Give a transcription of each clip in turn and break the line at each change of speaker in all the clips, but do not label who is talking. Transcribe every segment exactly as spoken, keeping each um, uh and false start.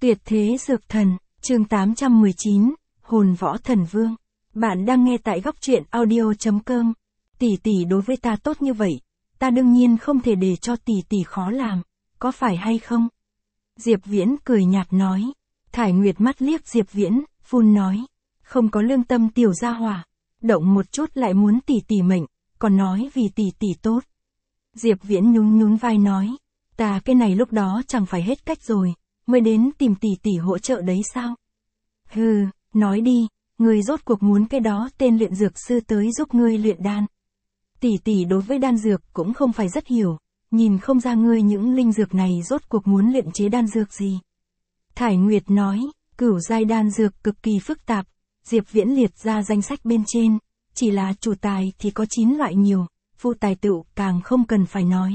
Tuyệt thế dược thần, chương tám trăm mười chín, hồn võ thần vương. Bạn đang nghe tại góc truyện audio chấm com. Tỷ tỷ đối với ta tốt như vậy, ta đương nhiên không thể để cho tỷ tỷ khó làm, có phải hay không? Diệp Viễn cười nhạt nói. Thải Nguyệt mắt liếc Diệp Viễn, phun nói. Không có lương tâm tiểu gia hỏa, động một chút lại muốn tỷ tỷ mệnh, còn nói vì tỷ tỷ tốt. Diệp Viễn nhún nhún vai nói. Ta cái này lúc đó chẳng phải hết cách rồi, mới đến tìm tỷ tỷ hỗ trợ đấy sao? Hừ, nói đi, ngươi rốt cuộc muốn cái đó tên luyện dược sư tới giúp ngươi luyện đan. Tỷ tỷ đối với đan dược cũng không phải rất hiểu, nhìn không ra ngươi những linh dược này rốt cuộc muốn luyện chế đan dược gì. Thải Nguyệt nói, cửu giai đan dược cực kỳ phức tạp, Diệp Viễn liệt ra danh sách bên trên, chỉ là chủ tài thì có chín loại nhiều, phụ tài tựu càng không cần phải nói.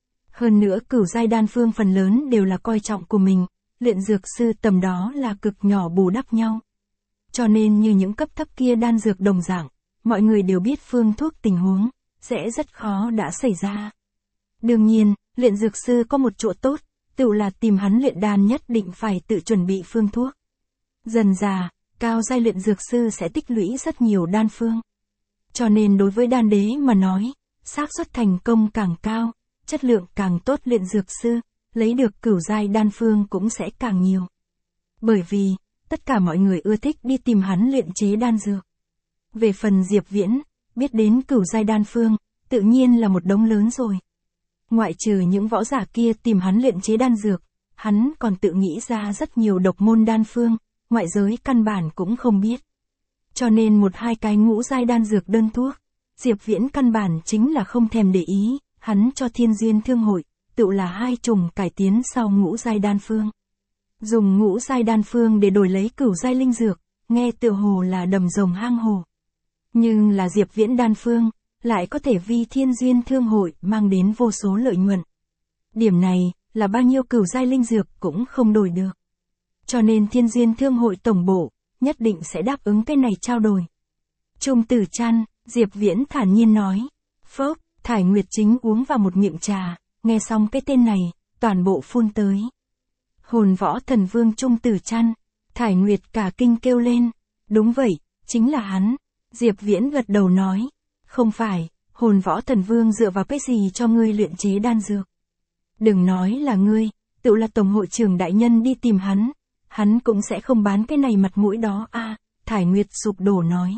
Hơn nữa cửu giai đan phương phần lớn đều là coi trọng của mình, luyện dược sư tầm đó là cực nhỏ bù đắp nhau. Cho nên như những cấp thấp kia đan dược đồng dạng, mọi người đều biết phương thuốc tình huống, sẽ rất khó đã xảy ra. Đương nhiên, luyện dược sư có một chỗ tốt, tự là tìm hắn luyện đan nhất định phải tự chuẩn bị phương thuốc. Dần dà, cao giai luyện dược sư sẽ tích lũy rất nhiều đan phương. Cho nên đối với đan đế mà nói, xác suất thành công càng cao, chất lượng càng tốt luyện dược sư, lấy được cửu giai đan phương cũng sẽ càng nhiều. Bởi vì, tất cả mọi người ưa thích đi tìm hắn luyện chế đan dược. Về phần Diệp Viễn, biết đến cửu giai đan phương, tự nhiên là một đống lớn rồi. Ngoại trừ những võ giả kia tìm hắn luyện chế đan dược, hắn còn tự nghĩ ra rất nhiều độc môn đan phương, ngoại giới căn bản cũng không biết. Cho nên một hai cái ngũ giai đan dược đơn thuốc, Diệp Viễn căn bản chính là không thèm để ý, hắn cho Thiên Duyên Thương Hội, tự là hai trùng cải tiến sau ngũ giai đan phương. Dùng ngũ giai đan phương để đổi lấy cửu giai linh dược, nghe tựa hồ là đầm rồng hang hồ. Nhưng là Diệp Viễn đan phương, lại có thể vì Thiên Duyên Thương Hội mang đến vô số lợi nhuận. Điểm này, là bao nhiêu cửu giai linh dược cũng không đổi được. Cho nên Thiên Duyên Thương Hội tổng bộ, nhất định sẽ đáp ứng cái này trao đổi. Trung Tử Trăn, Diệp Viễn thản nhiên nói. Phốc, Thải Nguyệt chính uống vào một miệng trà, nghe xong cái tên này, toàn bộ phun tới. Hồn võ thần vương Trung Tử Trăn, Thải Nguyệt cả kinh kêu lên. Đúng vậy, chính là hắn. Diệp Viễn gật đầu nói. Không phải, hồn võ thần vương dựa vào cái gì cho ngươi luyện chế đan dược. Đừng nói là ngươi, tự là tổng hội trưởng đại nhân đi tìm hắn, hắn cũng sẽ không bán cái này mặt mũi đó a. À, Thải Nguyệt sụp đổ nói.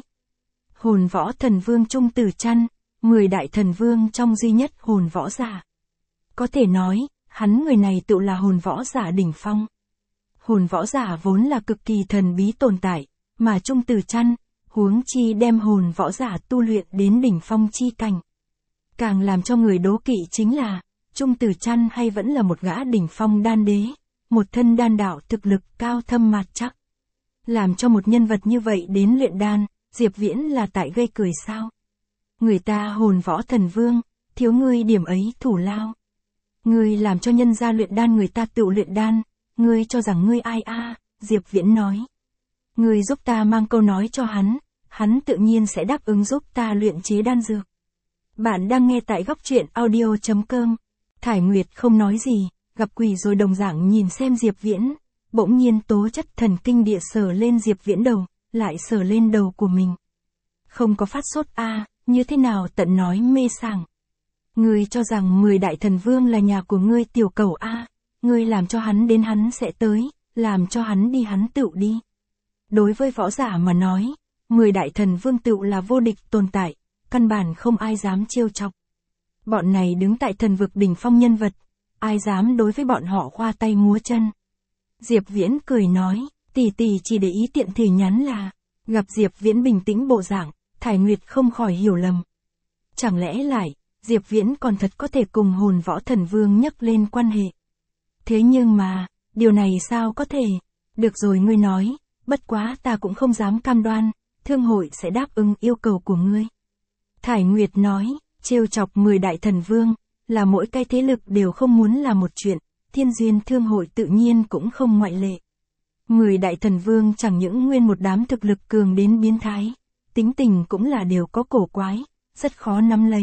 Hồn võ thần vương Trung Tử Trăn, mười đại thần vương trong duy nhất hồn võ giả. Có thể nói, hắn người này tự là hồn võ giả đỉnh phong. Hồn võ giả vốn là cực kỳ thần bí tồn tại, mà Trung Tử Trăn, huống chi đem hồn võ giả tu luyện đến đỉnh phong chi cảnh. Càng làm cho người đố kỵ chính là, Trung Tử Trăn hay vẫn là một gã đỉnh phong đan đế, một thân đan đạo thực lực cao thâm mạt chắc. Làm cho một nhân vật như vậy đến luyện đan, Diệp Viễn là tại gây cười sao? Người ta hồn võ thần vương, thiếu ngươi điểm ấy thủ lao. Ngươi làm cho nhân gia luyện đan người ta tự luyện đan, ngươi cho rằng ngươi ai a? À, Diệp Viễn nói. Ngươi giúp ta mang câu nói cho hắn, hắn tự nhiên sẽ đáp ứng giúp ta luyện chế đan dược. Bạn đang nghe tại góc truyện audio chấm com. Thải Nguyệt không nói gì, gặp quỷ rồi đồng dạng nhìn xem Diệp Viễn, bỗng nhiên tố chất thần kinh địa sờ lên Diệp Viễn đầu, lại sờ lên đầu của mình. Không có phát sốt a, à, như thế nào tận nói mê sảng. Ngươi cho rằng mười đại thần vương là nhà của ngươi tiểu cầu a, à, ngươi làm cho hắn đến hắn sẽ tới, làm cho hắn đi hắn tự đi. Đối với võ giả mà nói, mười đại thần vương tự là vô địch tồn tại, căn bản không ai dám trêu chọc. Bọn này đứng tại thần vực đỉnh phong nhân vật, ai dám đối với bọn họ khoa tay múa chân. Diệp Viễn cười nói, tỷ tỷ chỉ để ý tiện thể nhắn là, gặp Diệp Viễn bình tĩnh bộ dạng, Thải Nguyệt không khỏi hiểu lầm. Chẳng lẽ lại, Diệp Viễn còn thật có thể cùng hồn võ thần vương nhắc lên quan hệ. Thế nhưng mà, điều này sao có thể? Được rồi ngươi nói, bất quá ta cũng không dám cam đoan, thương hội sẽ đáp ứng yêu cầu của ngươi. Thải Nguyệt nói, trêu chọc mười đại thần vương, là mỗi cái thế lực đều không muốn làm một chuyện, Thiên Duyên Thương Hội tự nhiên cũng không ngoại lệ. Mười đại thần vương chẳng những nguyên một đám thực lực cường đến biến thái, tính tình cũng là đều có cổ quái, rất khó nắm lấy.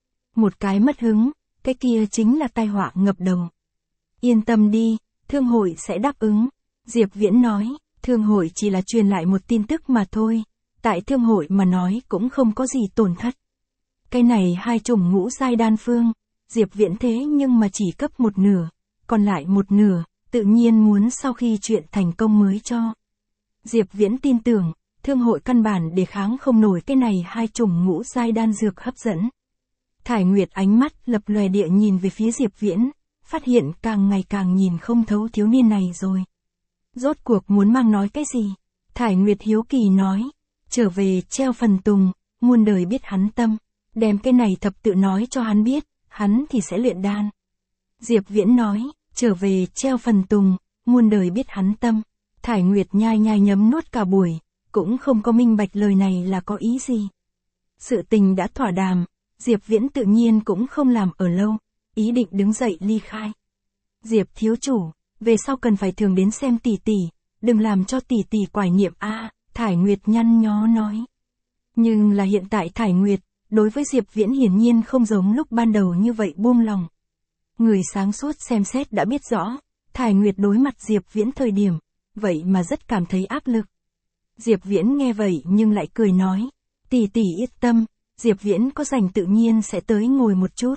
Một cái mất hứng, cái kia chính là tai họa ngập đầu. Yên tâm đi, thương hội sẽ đáp ứng. Diệp Viễn nói, thương hội chỉ là truyền lại một tin tức mà thôi, tại thương hội mà nói cũng không có gì tổn thất. Cái này hai chủng ngũ giai đan phương, Diệp Viễn thế nhưng mà chỉ cấp một nửa, còn lại một nửa, tự nhiên muốn sau khi chuyện thành công mới cho. Diệp Viễn tin tưởng, thương hội căn bản đề kháng không nổi cái này hai chủng ngũ giai đan dược hấp dẫn. Thải Nguyệt ánh mắt lập lòe địa nhìn về phía Diệp Viễn, phát hiện càng ngày càng nhìn không thấu thiếu niên này rồi. Rốt cuộc muốn mang nói cái gì? Thải Nguyệt hiếu kỳ nói, trở về treo phần tùng, muôn đời biết hắn tâm, đem cái này thập tự nói cho hắn biết, hắn thì sẽ luyện đan. Diệp Viễn nói, trở về treo phần tùng, muôn đời biết hắn tâm. Thải Nguyệt nhai nhai nhấm nuốt cả buổi, cũng không có minh bạch lời này là có ý gì. Sự tình đã thỏa đàm, Diệp Viễn tự nhiên cũng không làm ở lâu, ý định đứng dậy ly khai. Diệp thiếu chủ, về sau cần phải thường đến xem tỷ tỷ, đừng làm cho tỷ tỷ quải niệm a. Thải Nguyệt nhăn nhó nói. Nhưng là hiện tại Thải Nguyệt, đối với Diệp Viễn hiển nhiên không giống lúc ban đầu như vậy buông lòng. Người sáng suốt xem xét đã biết rõ, Thải Nguyệt đối mặt Diệp Viễn thời điểm, vậy mà rất cảm thấy áp lực. Diệp Viễn nghe vậy nhưng lại cười nói, tỷ tỷ yên tâm, Diệp Viễn có rảnh tự nhiên sẽ tới ngồi một chút.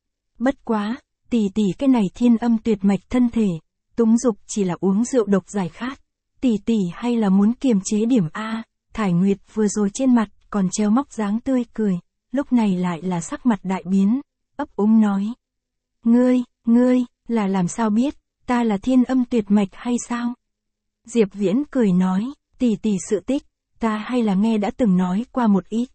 Bất quá, tỷ tỷ cái này thiên âm tuyệt mạch thân thể, túng dục chỉ là uống rượu độc giải khát, tỷ tỷ hay là muốn kiềm chế điểm a. Thải Nguyệt vừa rồi trên mặt còn treo móc dáng tươi cười, lúc này lại là sắc mặt đại biến, ấp úng nói. Ngươi, ngươi, là làm sao biết, ta là thiên âm tuyệt mạch hay sao? Diệp Viễn cười nói, tỷ tỷ sự tích, ta hay là nghe đã từng nói qua một ít.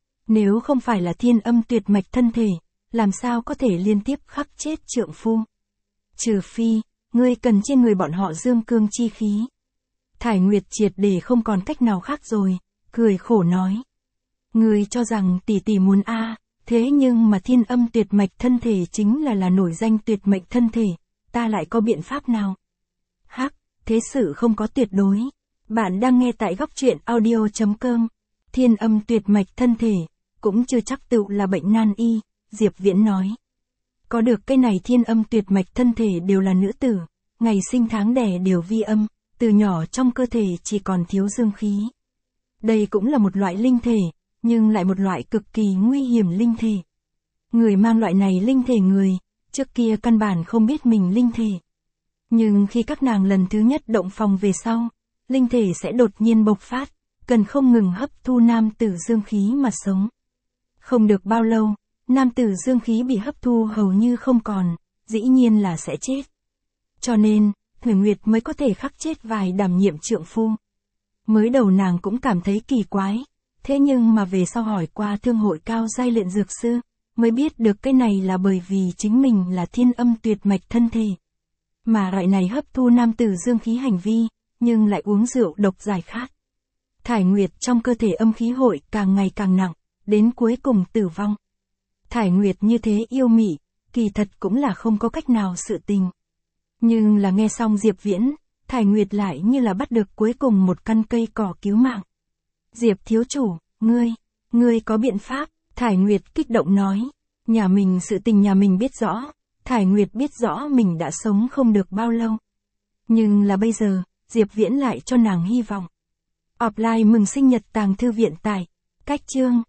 Nếu không phải là thiên âm tuyệt mạch thân thể, làm sao có thể liên tiếp khắc chết trượng phu? Trừ phi, ngươi cần trên người bọn họ dương cương chi khí. Thải Nguyệt triệt để không còn cách nào khác rồi, cười khổ nói. Ngươi cho rằng tỷ tỷ muốn a, thế nhưng mà thiên âm tuyệt mạch thân thể chính là là nổi danh tuyệt mệnh thân thể, ta lại có biện pháp nào? Hắc, thế sự không có tuyệt đối. Bạn đang nghe tại góc truyện audio chấm com. Thiên âm tuyệt mạch thân thể, cũng chưa chắc tựu là bệnh nan y, Diệp Viễn nói. Có được cái này thiên âm tuyệt mạch thân thể đều là nữ tử, ngày sinh tháng đẻ đều vi âm, từ nhỏ trong cơ thể chỉ còn thiếu dương khí. Đây cũng là một loại linh thể, nhưng lại một loại cực kỳ nguy hiểm linh thể. Người mang loại này linh thể người, trước kia căn bản không biết mình linh thể. Nhưng khi các nàng lần thứ nhất động phòng về sau, linh thể sẽ đột nhiên bộc phát, cần không ngừng hấp thu nam tử dương khí mà sống. Không được bao lâu, nam tử dương khí bị hấp thu hầu như không còn, dĩ nhiên là sẽ chết. Cho nên, Thủy Nguyệt mới có thể khắc chết vài đảm nhiệm trượng phu. Mới đầu nàng cũng cảm thấy kỳ quái, thế nhưng mà về sau hỏi qua thương hội cao giai luyện dược sư, mới biết được cái này là bởi vì chính mình là thiên âm tuyệt mạch thân thể. Mà loại này hấp thu nam tử dương khí hành vi, nhưng lại uống rượu độc giải khát. Thải Nguyệt trong cơ thể âm khí hội càng ngày càng nặng, đến cuối cùng tử vong. Thải Nguyệt như thế yêu mị, kỳ thật cũng là không có cách nào sự tình. Nhưng là nghe xong Diệp Viễn, Thải Nguyệt lại như là bắt được cuối cùng một căn cây cỏ cứu mạng. Diệp thiếu chủ, ngươi, ngươi có biện pháp, Thải Nguyệt kích động nói. Nhà mình sự tình nhà mình biết rõ, Thải Nguyệt biết rõ mình đã sống không được bao lâu. Nhưng là bây giờ, Diệp Viễn lại cho nàng hy vọng. Offline mừng sinh nhật tàng thư viện tại cách chương